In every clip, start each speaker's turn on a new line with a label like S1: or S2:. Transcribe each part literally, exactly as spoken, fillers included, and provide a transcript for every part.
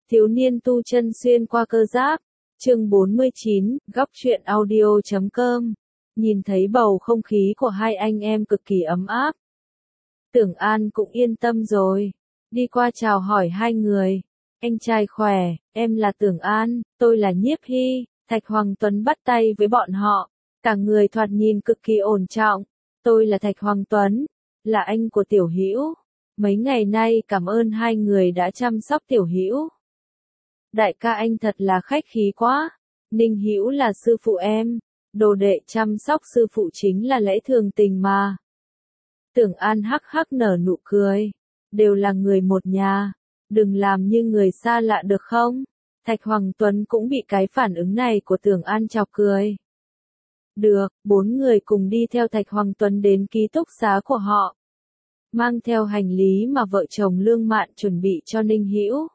S1: Thiếu niên tu chân xuyên qua cơ giáp, chương bốn mươi chín, góc truyện audio chấm com. Nhìn thấy bầu không khí của hai anh em cực kỳ ấm áp. Tưởng An cũng yên tâm rồi, đi qua chào hỏi hai người. Anh trai khỏe, em là Tưởng An, tôi là Nhiếp Hy. Thạch Hoàng Tuấn bắt tay với bọn họ, cả người thoạt nhìn cực kỳ ổn trọng. Tôi là Thạch Hoàng Tuấn, là anh của Tiểu Hữu. Mấy ngày nay cảm ơn hai người đã chăm sóc Tiểu Hữu. Đại ca anh thật là khách khí quá. Ninh Hữu là sư phụ em, đồ đệ chăm sóc sư phụ chính là lẽ thường tình mà. Tưởng An hắc hắc nở nụ cười, đều là người một nhà, đừng làm như người xa lạ được không? Thạch Hoàng Tuấn cũng bị cái phản ứng này của Tưởng An chọc cười. Được, bốn người cùng đi theo Thạch Hoàng Tuấn đến ký túc xá của họ. Mang theo hành lý mà vợ chồng Lương Mạn chuẩn bị cho Ninh Hữu.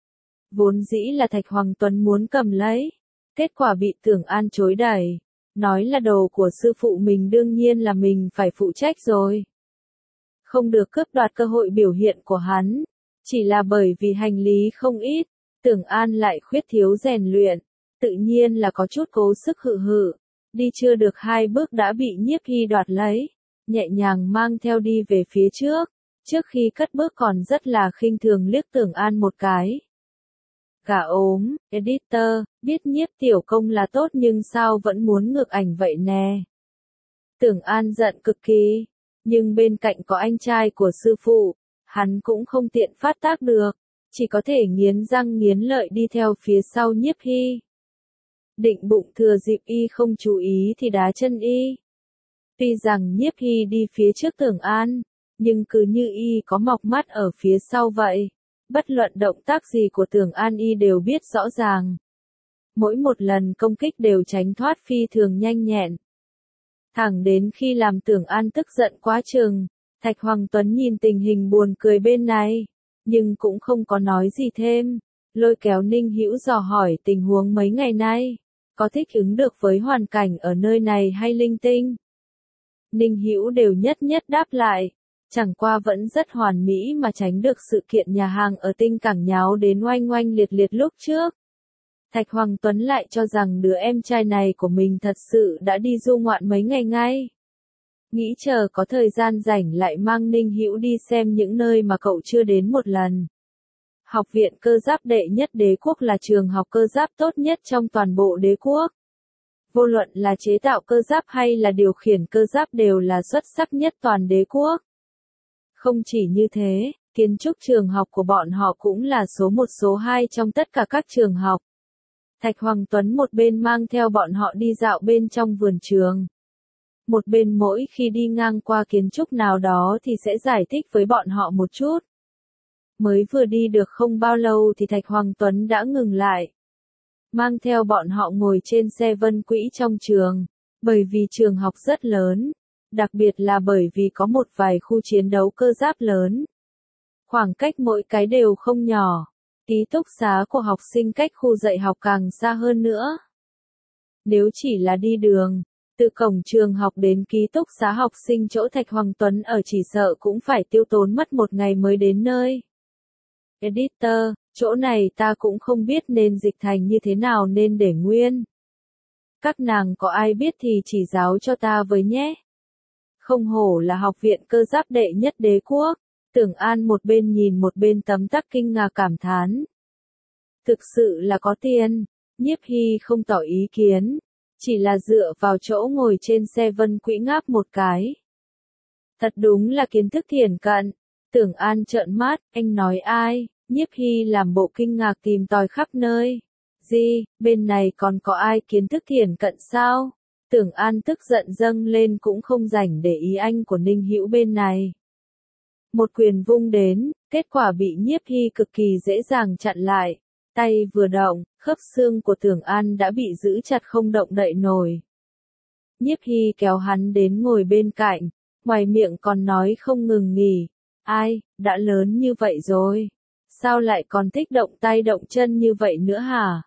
S1: Vốn dĩ là Thạch Hoàng Tuấn muốn cầm lấy, kết quả bị Tưởng An chối đẩy, nói là đồ của sư phụ mình đương nhiên là mình phải phụ trách rồi. Không được cướp đoạt cơ hội biểu hiện của hắn, chỉ là bởi vì hành lý không ít, Tưởng An lại khuyết thiếu rèn luyện, tự nhiên là có chút cố sức hự hự, đi chưa được hai bước đã bị Nhiếp Hy đoạt lấy, nhẹ nhàng mang theo đi về phía trước, trước khi cất bước còn rất là khinh thường liếc Tưởng An một cái. Cả ốm, editor, biết Nhiếp tiểu công là tốt nhưng sao vẫn muốn ngược ảnh vậy nè. Tưởng An giận cực kỳ, nhưng bên cạnh có anh trai của sư phụ, hắn cũng không tiện phát tác được, chỉ có thể nghiến răng nghiến lợi đi theo phía sau Nhiếp Hy. Định bụng thừa dịp y không chú ý thì đá chân y. Tuy rằng Nhiếp Hy đi phía trước Tưởng An, nhưng cứ như y có mọc mắt ở phía sau vậy. Bất luận động tác gì của Tưởng An y đều biết rõ ràng. Mỗi một lần công kích đều tránh thoát phi thường nhanh nhẹn. Thẳng đến khi làm Tưởng An tức giận quá chừng, Thạch Hoàng Tuấn nhìn tình hình buồn cười bên này, nhưng cũng không có nói gì thêm, lôi kéo Ninh Hữu dò hỏi tình huống mấy ngày nay, có thích ứng được với hoàn cảnh ở nơi này hay linh tinh. Ninh Hữu đều nhất nhất đáp lại. Chẳng qua vẫn rất hoàn mỹ mà tránh được sự kiện nhà hàng ở Tinh Cảng nháo đến oanh oanh liệt liệt lúc trước. Thạch Hoàng Tuấn lại cho rằng đứa em trai này của mình thật sự đã đi du ngoạn mấy ngày ngay. Nghĩ chờ có thời gian rảnh lại mang Ninh Hữu đi xem những nơi mà cậu chưa đến một lần. Học viện cơ giáp đệ nhất đế quốc là trường học cơ giáp tốt nhất trong toàn bộ đế quốc. Vô luận là chế tạo cơ giáp hay là điều khiển cơ giáp đều là xuất sắc nhất toàn đế quốc. Không chỉ như thế, kiến trúc trường học của bọn họ cũng là số một số hai trong tất cả các trường học. Thạch Hoàng Tuấn một bên mang theo bọn họ đi dạo bên trong vườn trường. Một bên mỗi khi đi ngang qua kiến trúc nào đó thì sẽ giải thích với bọn họ một chút. Mới vừa đi được không bao lâu thì Thạch Hoàng Tuấn đã ngừng lại. Mang theo bọn họ ngồi trên xe vân quỹ trong trường, bởi vì trường học rất lớn. Đặc biệt là bởi vì có một vài khu chiến đấu cơ giáp lớn. Khoảng cách mỗi cái đều không nhỏ. Ký túc xá của học sinh cách khu dạy học càng xa hơn nữa. Nếu chỉ là đi đường, từ cổng trường học đến ký túc xá học sinh chỗ Thạch Hoàng Tuấn ở chỉ sợ cũng phải tiêu tốn mất một ngày mới đến nơi. Editor, chỗ này ta cũng không biết nên dịch thành như thế nào nên để nguyên. Các nàng có ai biết thì chỉ giáo cho ta với nhé. Không hổ là học viện cơ giáp đệ nhất đế quốc, Tưởng An một bên nhìn một bên tấm tắc kinh ngạc cảm thán. Thực sự là có tiền, Nhiếp Hy không tỏ ý kiến, chỉ là dựa vào chỗ ngồi trên xe vân quỹ ngáp một cái. Thật đúng là kiến thức thiển cận, Tưởng An trợn mắt, anh nói ai, Nhiếp Hy làm bộ kinh ngạc tìm tòi khắp nơi. Gì, bên này còn có ai kiến thức thiển cận sao? Tưởng An tức giận dâng lên cũng không rảnh để ý anh của Ninh Hữu bên này. Một quyền vung đến, kết quả bị Nhiếp Hy cực kỳ dễ dàng chặn lại. Tay vừa động, khớp xương của Tưởng An đã bị giữ chặt không động đậy nổi. Nhiếp Hy kéo hắn đến ngồi bên cạnh, ngoài miệng còn nói không ngừng nghỉ. Ai, đã lớn như vậy rồi. Sao lại còn thích động tay động chân như vậy nữa hả?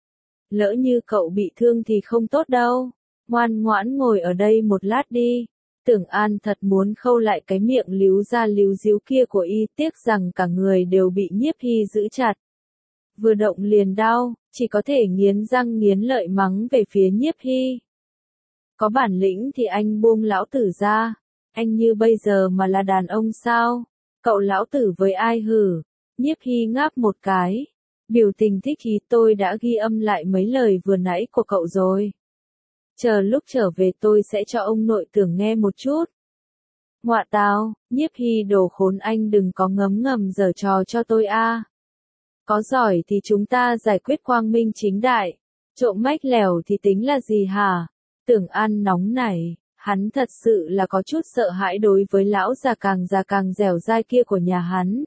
S1: Lỡ như cậu bị thương thì không tốt đâu. Ngoan ngoãn ngồi ở đây một lát đi. Tưởng An thật muốn khâu lại cái miệng líu ra líu díu kia của y, tiếc rằng cả người đều bị Nhiếp Hy giữ chặt. vừa động liền đau, chỉ có thể nghiến răng nghiến lợi mắng về phía Nhiếp Hy. Có bản lĩnh thì anh buông lão tử ra, anh như bây giờ mà là đàn ông sao? Cậu lão tử với ai hử? Nhiếp Hy ngáp một cái. Biểu tình thích ý tôi đã ghi âm lại mấy lời vừa nãy của cậu rồi. Chờ lúc trở về tôi sẽ cho ông nội tưởng nghe một chút. Ngoạ tào, Nhiếp Hy đồ khốn anh đừng có ngấm ngầm giở trò cho tôi a. Có giỏi thì chúng ta giải quyết quang minh chính đại, trộm mách lèo thì tính là gì hả? Tưởng An nóng nảy, hắn thật sự là có chút sợ hãi đối với lão già càng già càng dẻo dai kia của nhà hắn.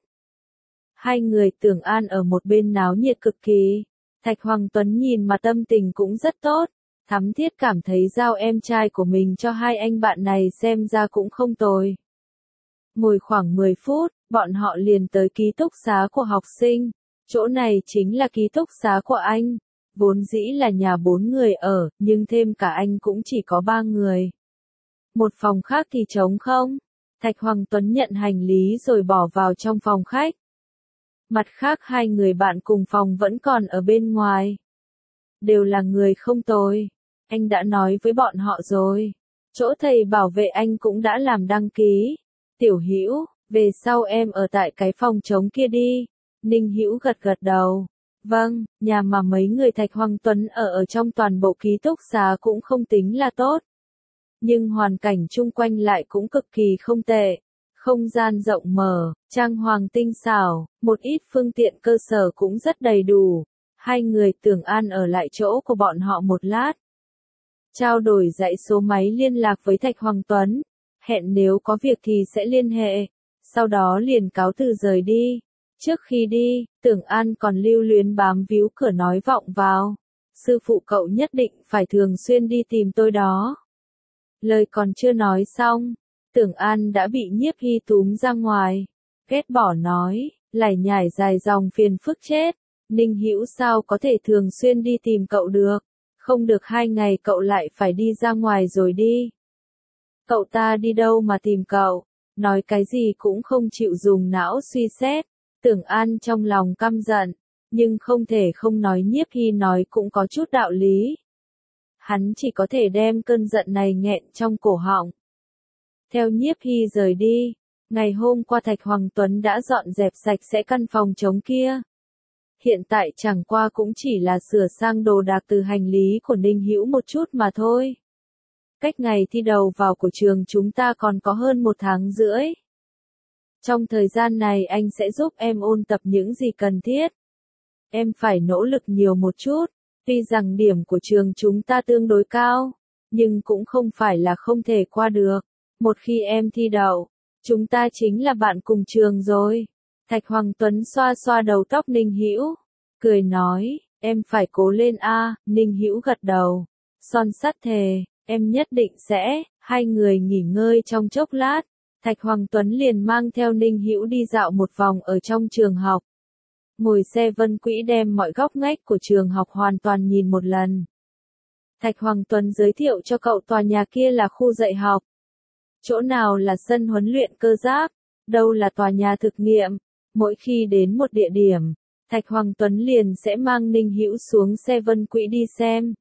S1: Hai người Tưởng An ở một bên náo nhiệt cực kỳ. Thạch Hoàng Tuấn nhìn mà tâm tình cũng rất tốt, thắm thiết cảm thấy giao em trai của mình cho hai anh bạn này xem ra cũng không tồi. Ngồi khoảng mười phút, bọn họ liền tới ký túc xá của học sinh. Chỗ này chính là ký túc xá của anh. Vốn dĩ là nhà bốn người ở, nhưng thêm cả anh cũng chỉ có ba người. Một phòng khác thì trống không. Thạch Hoàng Tuấn nhận hành lý rồi bỏ vào trong phòng khách. Mặt khác hai người bạn cùng phòng vẫn còn ở bên ngoài. Đều là người không tồi. Anh đã nói với bọn họ rồi. Chỗ thầy bảo vệ anh cũng đã làm đăng ký. Tiểu Hữu, về sau em ở tại cái phòng trống kia đi. Ninh Hữu gật gật đầu. Vâng, nhà mà mấy người Thạch Hoàng Tuấn ở ở trong toàn bộ ký túc xá cũng không tính là tốt. Nhưng hoàn cảnh chung quanh lại cũng cực kỳ không tệ. Không gian rộng mở, trang hoàng tinh xảo, một ít phương tiện cơ sở cũng rất đầy đủ. Hai người Tưởng An ở lại chỗ của bọn họ một lát. Trao đổi dãy số máy liên lạc với Thạch Hoàng Tuấn. Hẹn nếu có việc thì sẽ liên hệ. Sau đó liền cáo từ rời đi. Trước khi đi, Tưởng An còn lưu luyến bám víu cửa nói vọng vào. Sư phụ cậu nhất định phải thường xuyên đi tìm tôi đó. Lời còn chưa nói xong, Tưởng An đã bị Nhiếp Hy túm ra ngoài. Ghét bỏ nói, lải nhải dài dòng phiền phức chết. Ninh Hữu sao có thể thường xuyên đi tìm cậu được. Không được hai ngày cậu lại phải đi ra ngoài rồi đi. Cậu ta đi đâu mà tìm cậu. Nói cái gì cũng không chịu dùng não suy xét. Tưởng An trong lòng căm giận, nhưng không thể không nói Nhiếp Hy nói cũng có chút đạo lý. Hắn chỉ có thể đem cơn giận này nghẹn trong cổ họng. Theo Nhiếp Hy rời đi, ngày hôm qua Thạch Hoàng Tuấn đã dọn dẹp sạch sẽ căn phòng trống kia. Hiện tại chẳng qua cũng chỉ là sửa sang đồ đạc từ hành lý của Ninh Hữu một chút mà thôi. Cách ngày thi đầu vào của trường chúng ta còn có hơn một tháng rưỡi. Trong thời gian này anh sẽ giúp em ôn tập những gì cần thiết. Em phải nỗ lực nhiều một chút, tuy rằng điểm của trường chúng ta tương đối cao, nhưng cũng không phải là không thể qua được. Một khi em thi đậu, chúng ta chính là bạn cùng trường rồi. Thạch Hoàng Tuấn xoa xoa đầu tóc Ninh Hữu, cười nói, em phải cố lên a. Ninh Hữu gật đầu, son sắt thề, em nhất định sẽ. Hai người nghỉ ngơi trong chốc lát. Thạch Hoàng Tuấn liền mang theo Ninh Hữu đi dạo một vòng ở trong trường học. Ngồi xe Vân Quỹ đem mọi góc ngách của trường học hoàn toàn nhìn một lần. Thạch Hoàng Tuấn giới thiệu cho cậu tòa nhà kia là khu dạy học. Chỗ nào là sân huấn luyện cơ giáp, đâu là tòa nhà thực nghiệm. Mỗi khi đến một địa điểm, Thạch Hoàng Tuấn liền sẽ mang Ninh Hữu xuống xe Vân Quỹ đi xem.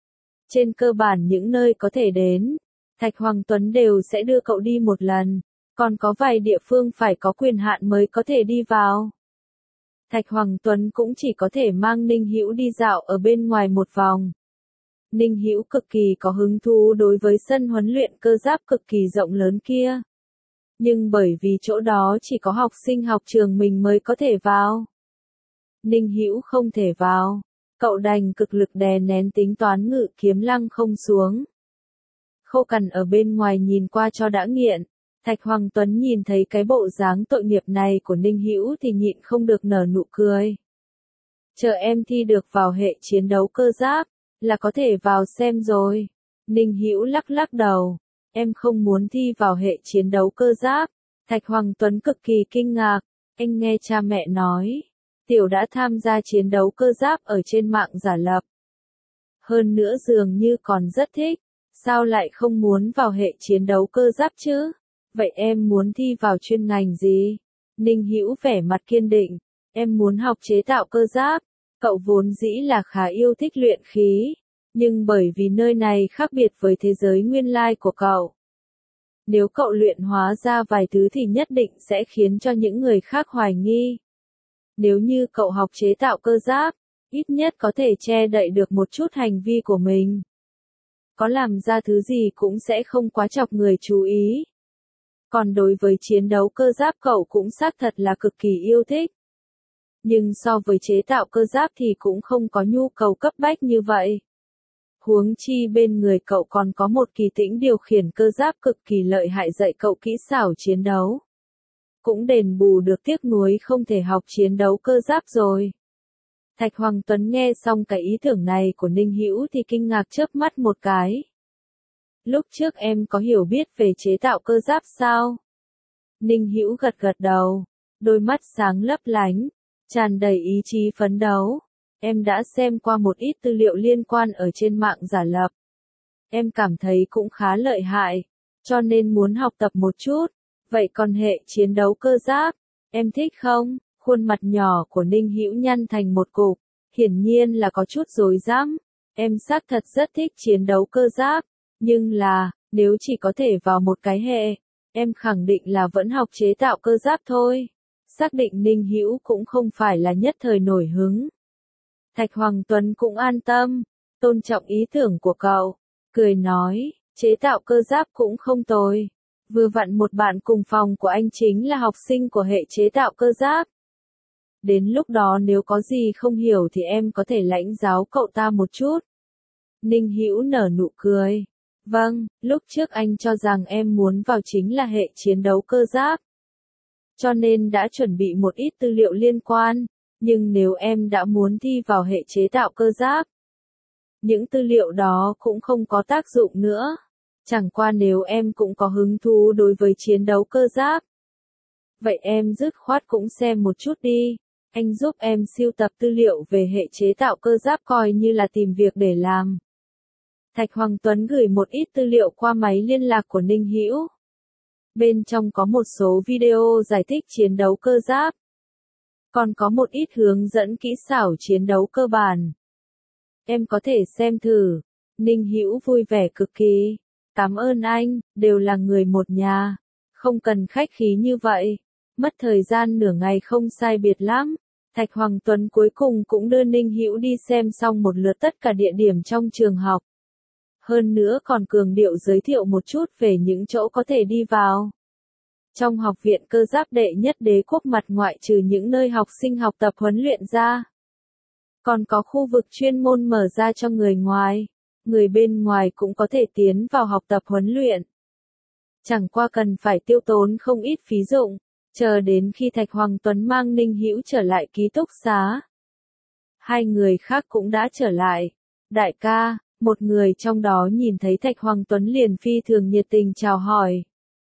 S1: Trên cơ bản những nơi có thể đến, Thạch Hoàng Tuấn đều sẽ đưa cậu đi một lần. Còn có vài địa phương phải có quyền hạn mới có thể đi vào. Thạch Hoàng Tuấn cũng chỉ có thể mang Ninh Hữu đi dạo ở bên ngoài một vòng. Ninh Hữu cực kỳ có hứng thú đối với sân huấn luyện cơ giáp cực kỳ rộng lớn kia. Nhưng bởi vì chỗ đó chỉ có học sinh học trường mình mới có thể vào. Ninh Hữu không thể vào. Cậu đành cực lực đè nén tính toán ngự kiếm lăng không xuống. Khâu Cằn ở bên ngoài nhìn qua cho đã nghiện. Thạch Hoàng Tuấn nhìn thấy cái bộ dáng tội nghiệp này của Ninh Hữu thì nhịn không được nở nụ cười. Chờ em thi được vào hệ chiến đấu cơ giáp, là có thể vào xem rồi. Ninh Hữu lắc lắc đầu. Em không muốn thi vào hệ chiến đấu cơ giáp. Thạch Hoàng Tuấn cực kỳ kinh ngạc. Anh nghe cha mẹ nói. Tiểu đã tham gia chiến đấu cơ giáp ở trên mạng giả lập. Hơn nữa dường như còn rất thích. Sao lại không muốn vào hệ chiến đấu cơ giáp chứ? Vậy em muốn thi vào chuyên ngành gì? Ninh Hữu vẻ mặt kiên định. Em muốn học chế tạo cơ giáp. Cậu vốn dĩ là khá yêu thích luyện khí, nhưng bởi vì nơi này khác biệt với thế giới nguyên lai của cậu. Nếu cậu luyện hóa ra vài thứ thì nhất định sẽ khiến cho những người khác hoài nghi. Nếu như cậu học chế tạo cơ giáp, ít nhất có thể che đậy được một chút hành vi của mình. Có làm ra thứ gì cũng sẽ không quá chọc người chú ý. Còn đối với chiến đấu cơ giáp cậu cũng xác thật là cực kỳ yêu thích. Nhưng so với chế tạo cơ giáp thì cũng không có nhu cầu cấp bách như vậy. Huống chi bên người cậu còn có một kỳ tĩnh điều khiển cơ giáp cực kỳ lợi hại dạy cậu kỹ xảo chiến đấu. Cũng đền bù được tiếc nuối không thể học chiến đấu cơ giáp rồi. Thạch Hoàng Tuấn nghe xong cái ý tưởng này của Ninh Hữu thì kinh ngạc chớp mắt một cái. Lúc trước em có hiểu biết về chế tạo cơ giáp sao? Ninh Hữu gật gật đầu, đôi mắt sáng lấp lánh, tràn đầy ý chí phấn đấu. Em đã xem qua một ít tư liệu liên quan ở trên mạng giả lập. Em cảm thấy cũng khá lợi hại, cho nên muốn học tập một chút. Vậy còn hệ chiến đấu cơ giáp, em thích không? Khuôn mặt nhỏ của Ninh Hữu nhăn thành một cục, hiển nhiên là có chút rối rắm. Em xác thật rất thích chiến đấu cơ giáp, nhưng là, nếu chỉ có thể vào một cái hệ, em khẳng định là vẫn học chế tạo cơ giáp thôi. Xác định Ninh Hữu cũng không phải là nhất thời nổi hứng. Thạch Hoàng Tuấn cũng an tâm, tôn trọng ý tưởng của cậu, cười nói, chế tạo cơ giáp cũng không tồi. Vừa vặn một bạn cùng phòng của anh chính là học sinh của hệ chế tạo cơ giáp. Đến lúc đó nếu có gì không hiểu thì em có thể lãnh giáo cậu ta một chút. Ninh Hữu nở nụ cười. Vâng, lúc trước anh cho rằng em muốn vào chính là hệ chiến đấu cơ giáp. Cho nên đã chuẩn bị một ít tư liệu liên quan, nhưng nếu em đã muốn thi vào hệ chế tạo cơ giáp, những tư liệu đó cũng không có tác dụng nữa. Chẳng qua nếu em cũng có hứng thú đối với chiến đấu cơ giáp. Vậy em dứt khoát cũng xem một chút đi. Anh giúp em sưu tập tư liệu về hệ chế tạo cơ giáp coi như là tìm việc để làm. Thạch Hoàng Tuấn gửi một ít tư liệu qua máy liên lạc của Ninh Hữu. Bên trong có một số video giải thích chiến đấu cơ giáp. Còn có một ít hướng dẫn kỹ xảo chiến đấu cơ bản. Em có thể xem thử. Ninh Hữu vui vẻ cực kỳ. Cảm ơn anh, đều là người một nhà. Không cần khách khí như vậy. Mất thời gian nửa ngày không sai biệt lắm. Thạch Hoàng Tuấn cuối cùng cũng đưa Ninh Hữu đi xem xong một lượt tất cả địa điểm trong trường học. Hơn nữa còn cường điệu giới thiệu một chút về những chỗ có thể đi vào. Trong học viện cơ giáp đệ nhất đế quốc mặt ngoại trừ những nơi học sinh học tập huấn luyện ra. Còn có khu vực chuyên môn mở ra cho người ngoài. Người bên ngoài cũng có thể tiến vào học tập huấn luyện. Chẳng qua cần phải tiêu tốn không ít phí dụng, chờ đến khi Thạch Hoàng Tuấn mang Ninh Hữu trở lại ký túc xá. Hai người khác cũng đã trở lại. Đại ca, một người trong đó nhìn thấy Thạch Hoàng Tuấn liền phi thường nhiệt tình chào hỏi.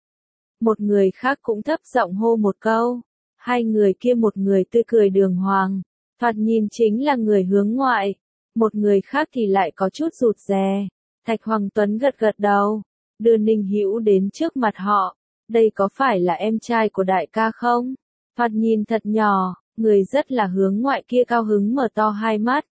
S1: Một người khác cũng thấp giọng hô một câu. Hai người kia một người tươi cười đường hoàng, thoạt nhìn chính là người hướng ngoại. Một người khác thì lại có chút rụt rè. Thạch Hoàng Tuấn gật gật đầu, đưa Ninh Hữu đến trước mặt họ. Đây có phải là em trai của đại ca không? Thoạt nhìn thật nhỏ, người rất là hướng ngoại kia cao hứng mở to hai mắt.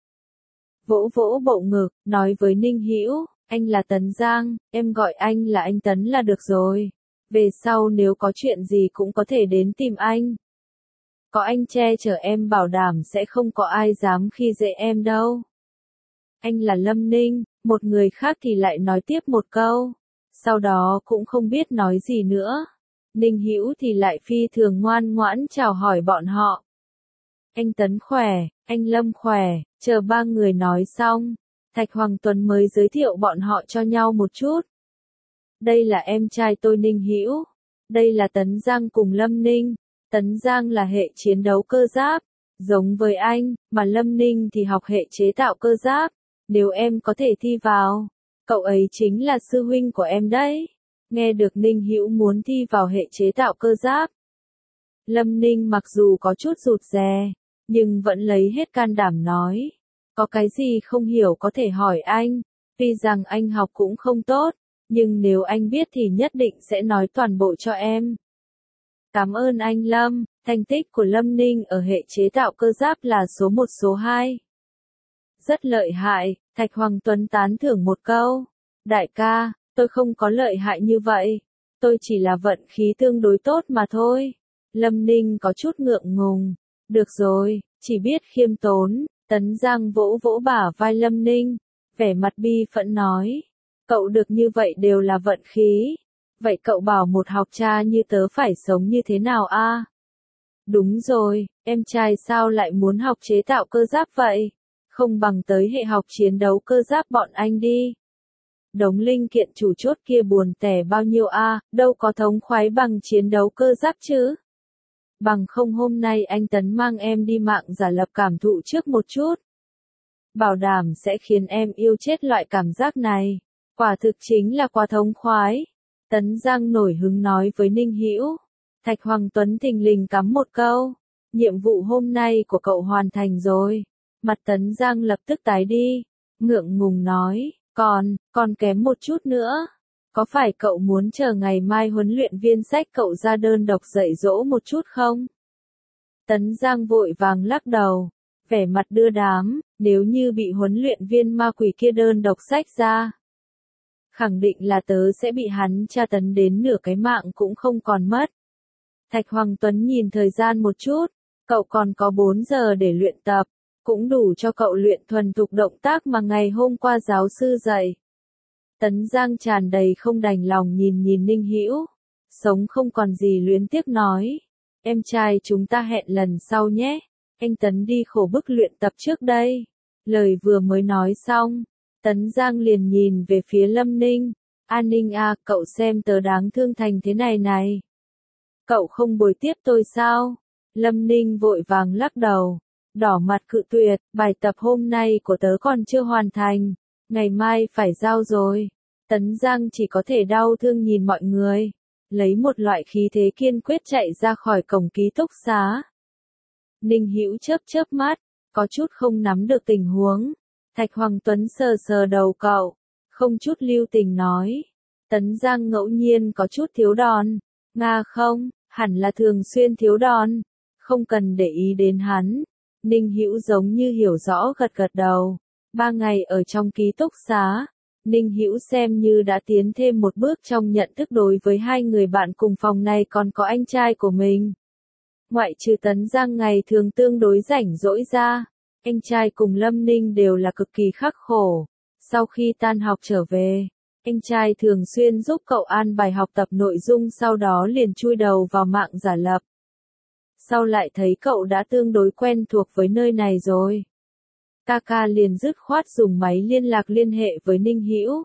S1: Vỗ vỗ bộ ngực, nói với Ninh Hữu, anh là Tấn Giang, em gọi anh là anh Tấn là được rồi. Về sau nếu có chuyện gì cũng có thể đến tìm anh. Có anh che chở em bảo đảm sẽ không có ai dám khi dễ em đâu. Anh là Lâm Ninh, một người khác thì lại nói tiếp một câu. Sau đó cũng không biết nói gì nữa. Ninh Hữu thì lại phi thường ngoan ngoãn chào hỏi bọn họ. Anh Tấn khỏe, anh Lâm khỏe, chờ ba người nói xong. Thạch Hoàng Tuấn mới giới thiệu bọn họ cho nhau một chút. Đây là em trai tôi Ninh Hữu. Đây là Tấn Giang cùng Lâm Ninh. Tấn Giang là hệ chiến đấu cơ giáp, giống với anh, mà Lâm Ninh thì học hệ chế tạo cơ giáp. Nếu em có thể thi vào, cậu ấy chính là sư huynh của em đấy. Nghe được Ninh Hữu muốn thi vào hệ chế tạo cơ giáp. Lâm Ninh mặc dù có chút rụt rè, nhưng vẫn lấy hết can đảm nói. Có cái gì không hiểu có thể hỏi anh, tuy rằng anh học cũng không tốt, nhưng nếu anh biết thì nhất định sẽ nói toàn bộ cho em. Cảm ơn anh Lâm, thành tích của Lâm Ninh ở hệ chế tạo cơ giáp là số một số hai. Rất lợi hại, Thạch Hoàng Tuấn tán thưởng một câu. Đại ca, tôi không có lợi hại như vậy. Tôi chỉ là vận khí tương đối tốt mà thôi. Lâm Ninh có chút ngượng ngùng. Được rồi, chỉ biết khiêm tốn. Tấn Giang vỗ vỗ bả vai Lâm Ninh. Vẻ mặt bi phẫn nói. Cậu được như vậy đều là vận khí. Vậy cậu bảo một học cha như tớ phải sống như thế nào a? Đúng rồi, em trai sao lại muốn học chế tạo cơ giáp vậy? Không bằng tới hệ học chiến đấu cơ giáp bọn anh đi. Đống linh kiện chủ chốt kia buồn tẻ bao nhiêu a, đâu có thống khoái bằng chiến đấu cơ giáp chứ. Bằng không hôm nay anh Tấn mang em đi mạng giả lập cảm thụ trước một chút. Bảo đảm sẽ khiến em yêu chết loại cảm giác này. Quả thực chính là quá thống khoái. Tấn Giang nổi hứng nói với Ninh Hữu. Thạch Hoàng Tuấn thình lình cắm một câu. Nhiệm vụ hôm nay của cậu hoàn thành rồi. Mặt Tấn Giang lập tức tái đi. Ngượng ngùng nói. Còn, còn kém một chút nữa. Có phải cậu muốn chờ ngày mai huấn luyện viên sách cậu ra đơn độc dạy dỗ một chút không? Tấn Giang vội vàng lắc đầu. Vẻ mặt đưa đám, nếu như bị huấn luyện viên ma quỷ kia đơn độc sách ra. Khẳng định là tớ sẽ bị hắn tra tấn đến nửa cái mạng cũng không còn mất. Thạch Hoàng Tuấn nhìn thời gian một chút, cậu còn có bốn giờ để luyện tập, cũng đủ cho cậu luyện thuần thục động tác mà ngày hôm qua giáo sư dạy. Tấn Giang tràn đầy không đành lòng nhìn nhìn Ninh Hữu, sống không còn gì luyến tiếc nói, em trai chúng ta hẹn lần sau nhé, anh Tấn đi khổ bức luyện tập trước đây. Lời vừa mới nói xong, Tấn Giang liền nhìn về phía Lâm Ninh, An Ninh à, cậu xem tớ đáng thương thành thế này này. Cậu không bồi tiếp tôi sao? Lâm Ninh vội vàng lắc đầu, đỏ mặt cự tuyệt, bài tập hôm nay của tớ còn chưa hoàn thành, ngày mai phải giao rồi. Tấn Giang chỉ có thể đau thương nhìn mọi người, lấy một loại khí thế kiên quyết chạy ra khỏi cổng ký túc xá. Ninh Hữu chớp chớp mắt, có chút không nắm được tình huống. Thạch Hoàng Tuấn sờ sờ đầu cậu, không chút lưu tình nói. Tấn Giang ngẫu nhiên có chút thiếu đòn. Nga không, hẳn là thường xuyên thiếu đòn. Không cần để ý đến hắn. Ninh Hữu giống như hiểu rõ gật gật đầu. Ba ngày ở trong ký túc xá, Ninh Hữu xem như đã tiến thêm một bước trong nhận thức đối với hai người bạn cùng phòng này còn có anh trai của mình. Ngoại trừ Tấn Giang ngày thường tương đối rảnh rỗi ra, anh trai cùng Lâm Ninh đều là cực kỳ khắc khổ. Sau khi tan học trở về, anh trai thường xuyên giúp cậu an bài học tập nội dung, sau đó liền chui đầu vào mạng giả lập. Sau lại thấy cậu đã tương đối quen thuộc với nơi này rồi, Kaka liền dứt khoát dùng máy liên lạc liên hệ với Ninh Hữu.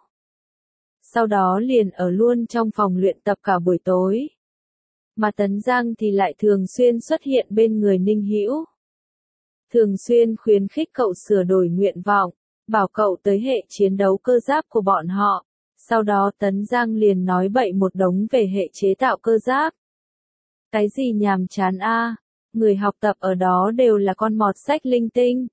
S1: Sau đó liền ở luôn trong phòng luyện tập cả buổi tối. Mà Tấn Giang thì lại thường xuyên xuất hiện bên người Ninh Hữu. Thường xuyên khuyến khích cậu sửa đổi nguyện vọng, bảo cậu tới hệ chiến đấu cơ giáp của bọn họ. Sau đó Tấn Giang liền nói bậy một đống về hệ chế tạo cơ giáp. Cái gì nhàm chán a, người học tập ở đó đều là con mọt sách linh tinh.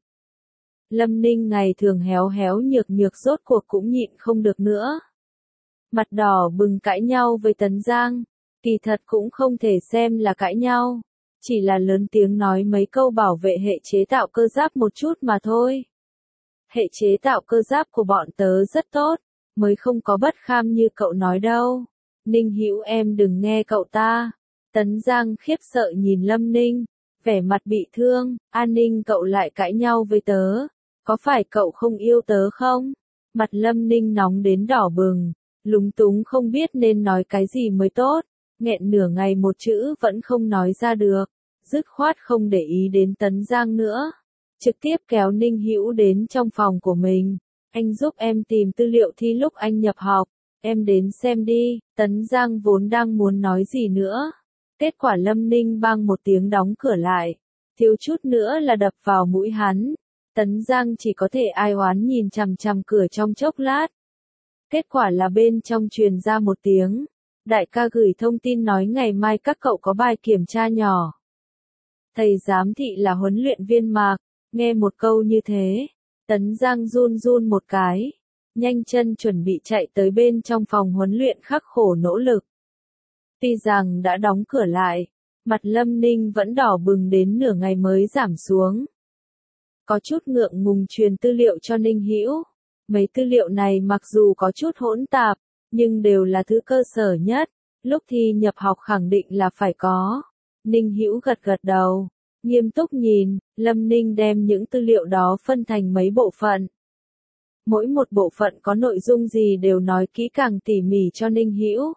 S1: Lâm Ninh ngày thường héo héo nhược nhược rốt cuộc cũng nhịn không được nữa. Mặt đỏ bừng cãi nhau với Tấn Giang, kỳ thật cũng không thể xem là cãi nhau, chỉ là lớn tiếng nói mấy câu bảo vệ hệ chế tạo cơ giáp một chút mà thôi. Hệ chế tạo cơ giáp của bọn tớ rất tốt, mới không có bất kham như cậu nói đâu. Ninh Hữu em đừng nghe cậu ta. Tấn Giang khiếp sợ nhìn Lâm Ninh, vẻ mặt bị thương. An Ninh cậu lại cãi nhau với tớ, có phải cậu không yêu tớ không? Mặt Lâm Ninh nóng đến đỏ bừng, lúng túng không biết nên nói cái gì mới tốt, nghẹn nửa ngày một chữ vẫn không nói ra được, dứt khoát không để ý đến Tấn Giang nữa, trực tiếp kéo Ninh Hữu đến trong phòng của mình. Anh giúp em tìm tư liệu thi lúc anh nhập học, em đến xem đi. Tấn Giang vốn đang muốn nói gì nữa, kết quả Lâm Ninh bang một tiếng đóng cửa lại, thiếu chút nữa là đập vào mũi hắn. Tấn Giang chỉ có thể ai oán nhìn chằm chằm cửa trong chốc lát. Kết quả là bên trong truyền ra một tiếng, đại ca gửi thông tin nói ngày mai các cậu có bài kiểm tra nhỏ. Thầy giám thị là huấn luyện viên Mạc, nghe một câu như thế, Tấn Giang run run một cái, nhanh chân chuẩn bị chạy tới bên trong phòng huấn luyện khắc khổ nỗ lực. Tuy rằng đã đóng cửa lại, mặt Lâm Ninh vẫn đỏ bừng đến nửa ngày mới giảm xuống. có chút ngượng ngùng truyền tư liệu cho Ninh Hữu. Mấy tư liệu này mặc dù có chút hỗn tạp, nhưng đều là thứ cơ sở nhất, lúc thi nhập học khẳng định là phải có. Ninh Hữu gật gật đầu, nghiêm túc nhìn, Lâm Ninh đem những tư liệu đó phân thành mấy bộ phận. Mỗi một bộ phận có nội dung gì đều nói kỹ càng tỉ mỉ cho Ninh Hữu.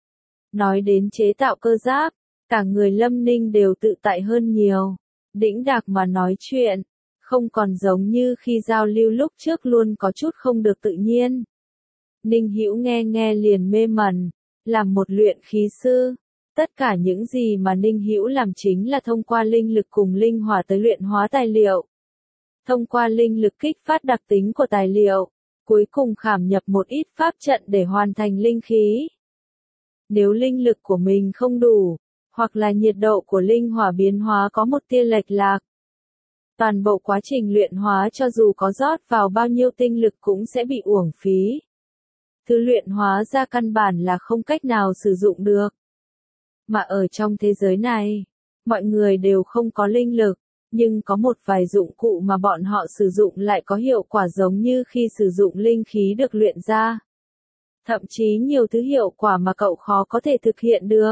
S1: Nói đến chế tạo cơ giáp, cả người Lâm Ninh đều tự tại hơn nhiều, đĩnh đạc mà nói chuyện, không còn giống như khi giao lưu lúc trước luôn có chút không được tự nhiên. Ninh Hữu nghe nghe liền mê mẩn, làm một luyện khí sư. Tất cả những gì mà Ninh Hữu làm chính là thông qua linh lực cùng linh hỏa tới luyện hóa tài liệu. Thông qua linh lực kích phát đặc tính của tài liệu, cuối cùng khảm nhập một ít pháp trận để hoàn thành linh khí. Nếu linh lực của mình không đủ, hoặc là nhiệt độ của linh hỏa biến hóa có một tia lệch lạc, toàn bộ quá trình luyện hóa cho dù có rót vào bao nhiêu tinh lực cũng sẽ bị uổng phí. Thứ luyện hóa ra căn bản là không cách nào sử dụng được. Mà ở trong thế giới này, mọi người đều không có linh lực, nhưng có một vài dụng cụ mà bọn họ sử dụng lại có hiệu quả giống như khi sử dụng linh khí được luyện ra. Thậm chí nhiều thứ hiệu quả mà cậu khó có thể thực hiện được.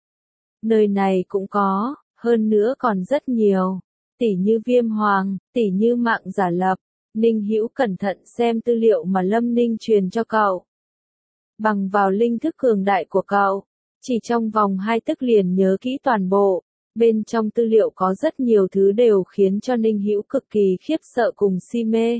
S1: Nơi này cũng có, hơn nữa còn rất nhiều. Tỉ như viêm hoàng, tỉ như mạng giả lập. Ninh Hữu cẩn thận xem tư liệu mà Lâm Ninh truyền cho cậu. Bằng vào linh thức cường đại của cậu, chỉ trong vòng hai tức liền nhớ kỹ toàn bộ. Bên trong tư liệu có rất nhiều thứ đều khiến cho Ninh Hữu cực kỳ khiếp sợ cùng si mê.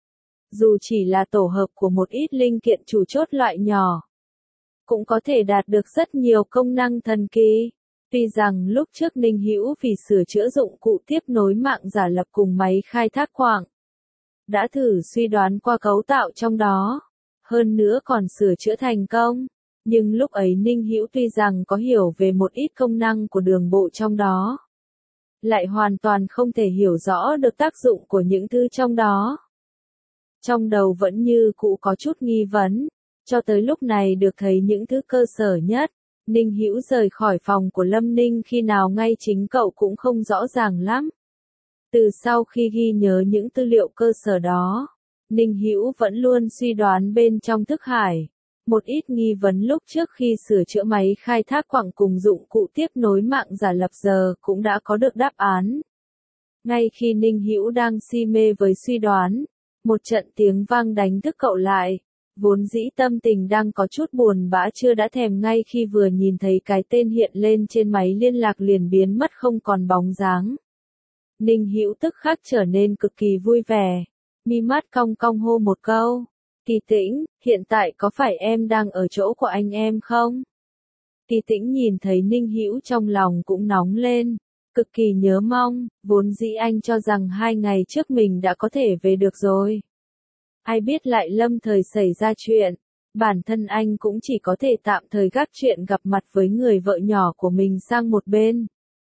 S1: Dù chỉ là tổ hợp của một ít linh kiện chủ chốt loại nhỏ, cũng có thể đạt được rất nhiều công năng thần kỳ. Tuy rằng lúc trước Ninh Hữu vì sửa chữa dụng cụ tiếp nối mạng giả lập cùng máy khai thác quặng, đã thử suy đoán qua cấu tạo trong đó, hơn nữa còn sửa chữa thành công. Nhưng lúc ấy Ninh Hữu tuy rằng có hiểu về một ít công năng của đường bộ trong đó, lại hoàn toàn không thể hiểu rõ được tác dụng của những thứ trong đó. Trong đầu vẫn như cũ có chút nghi vấn, cho tới lúc này được thấy những thứ cơ sở nhất. Ninh Hữu rời khỏi phòng của Lâm Ninh khi nào ngay chính cậu cũng không rõ ràng lắm. Từ sau khi ghi nhớ những tư liệu cơ sở đó, Ninh Hữu vẫn luôn suy đoán bên trong thức hải. Một ít nghi vấn lúc trước khi sửa chữa máy khai thác quặng cùng dụng cụ tiếp nối mạng giả lập giờ cũng đã có được đáp án. Ngay khi Ninh Hữu đang si mê với suy đoán, một trận tiếng vang đánh thức cậu lại. Vốn dĩ tâm tình đang có chút buồn bã chưa đã thèm ngay khi vừa nhìn thấy cái tên hiện lên trên máy liên lạc liền biến mất không còn bóng dáng. Ninh Hữu tức khắc trở nên cực kỳ vui vẻ, mi mắt cong cong hô một câu. Kỳ Tĩnh, hiện tại có phải em đang ở chỗ của anh em không? Kỳ Tĩnh nhìn thấy Ninh Hữu trong lòng cũng nóng lên, cực kỳ nhớ mong, vốn dĩ anh cho rằng hai ngày trước mình đã có thể về được rồi. Ai biết lại lâm thời xảy ra chuyện, bản thân anh cũng chỉ có thể tạm thời gác chuyện gặp mặt với người vợ nhỏ của mình sang một bên.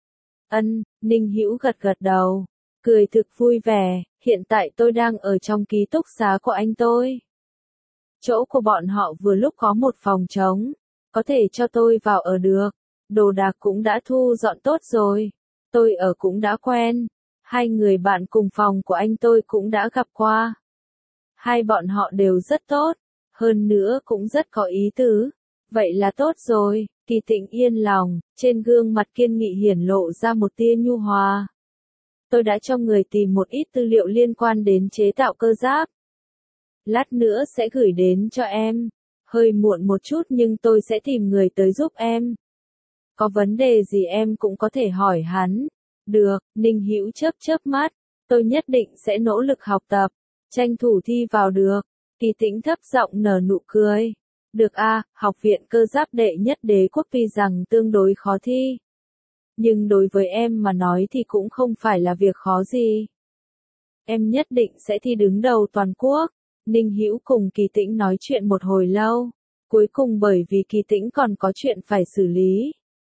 S1: Ân, Ninh Hữu gật gật đầu, cười thực vui vẻ, hiện tại tôi đang ở trong ký túc xá của anh tôi. Chỗ của bọn họ vừa lúc có một phòng trống, có thể cho tôi vào ở được, đồ đạc cũng đã thu dọn tốt rồi, tôi ở cũng đã quen, hai người bạn cùng phòng của anh tôi cũng đã gặp qua. Hai bọn họ đều rất tốt, hơn nữa cũng rất có ý tứ. Vậy là tốt rồi, Kỳ Tĩnh yên lòng, trên gương mặt kiên nghị hiển lộ ra một tia nhu hòa. Tôi đã cho người tìm một ít tư liệu liên quan đến chế tạo cơ giáp. Lát nữa sẽ gửi đến cho em. Hơi muộn một chút nhưng tôi sẽ tìm người tới giúp em. Có vấn đề gì em cũng có thể hỏi hắn. Được, Ninh Hữu chớp chớp mắt, tôi nhất định sẽ nỗ lực học tập. Tranh thủ thi vào được. Kỳ Tĩnh thấp giọng nở nụ cười. Được a, học viện cơ giáp đệ nhất đế quốc tuy rằng tương đối khó thi. Nhưng đối với em mà nói thì cũng không phải là việc khó gì. Em nhất định sẽ thi đứng đầu toàn quốc. Ninh Hữu cùng Kỳ Tĩnh nói chuyện một hồi lâu. Cuối cùng bởi vì Kỳ Tĩnh còn có chuyện phải xử lý.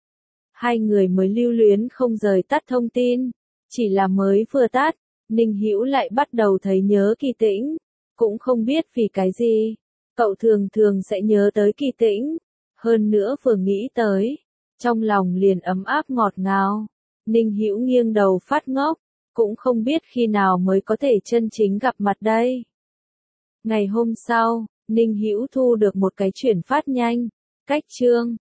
S1: Hai người mới lưu luyến không rời tắt thông tin. Chỉ là mới vừa tắt. Ninh Hữu lại bắt đầu thấy nhớ Kỳ Tĩnh, cũng không biết vì cái gì, cậu thường thường sẽ nhớ tới Kỳ Tĩnh, hơn nữa vừa nghĩ tới, trong lòng liền ấm áp ngọt ngào. Ninh Hữu nghiêng đầu phát ngốc, cũng không biết khi nào mới có thể chân chính gặp mặt đây. Ngày hôm sau, Ninh Hữu thu được một cái chuyển phát nhanh, cách Trương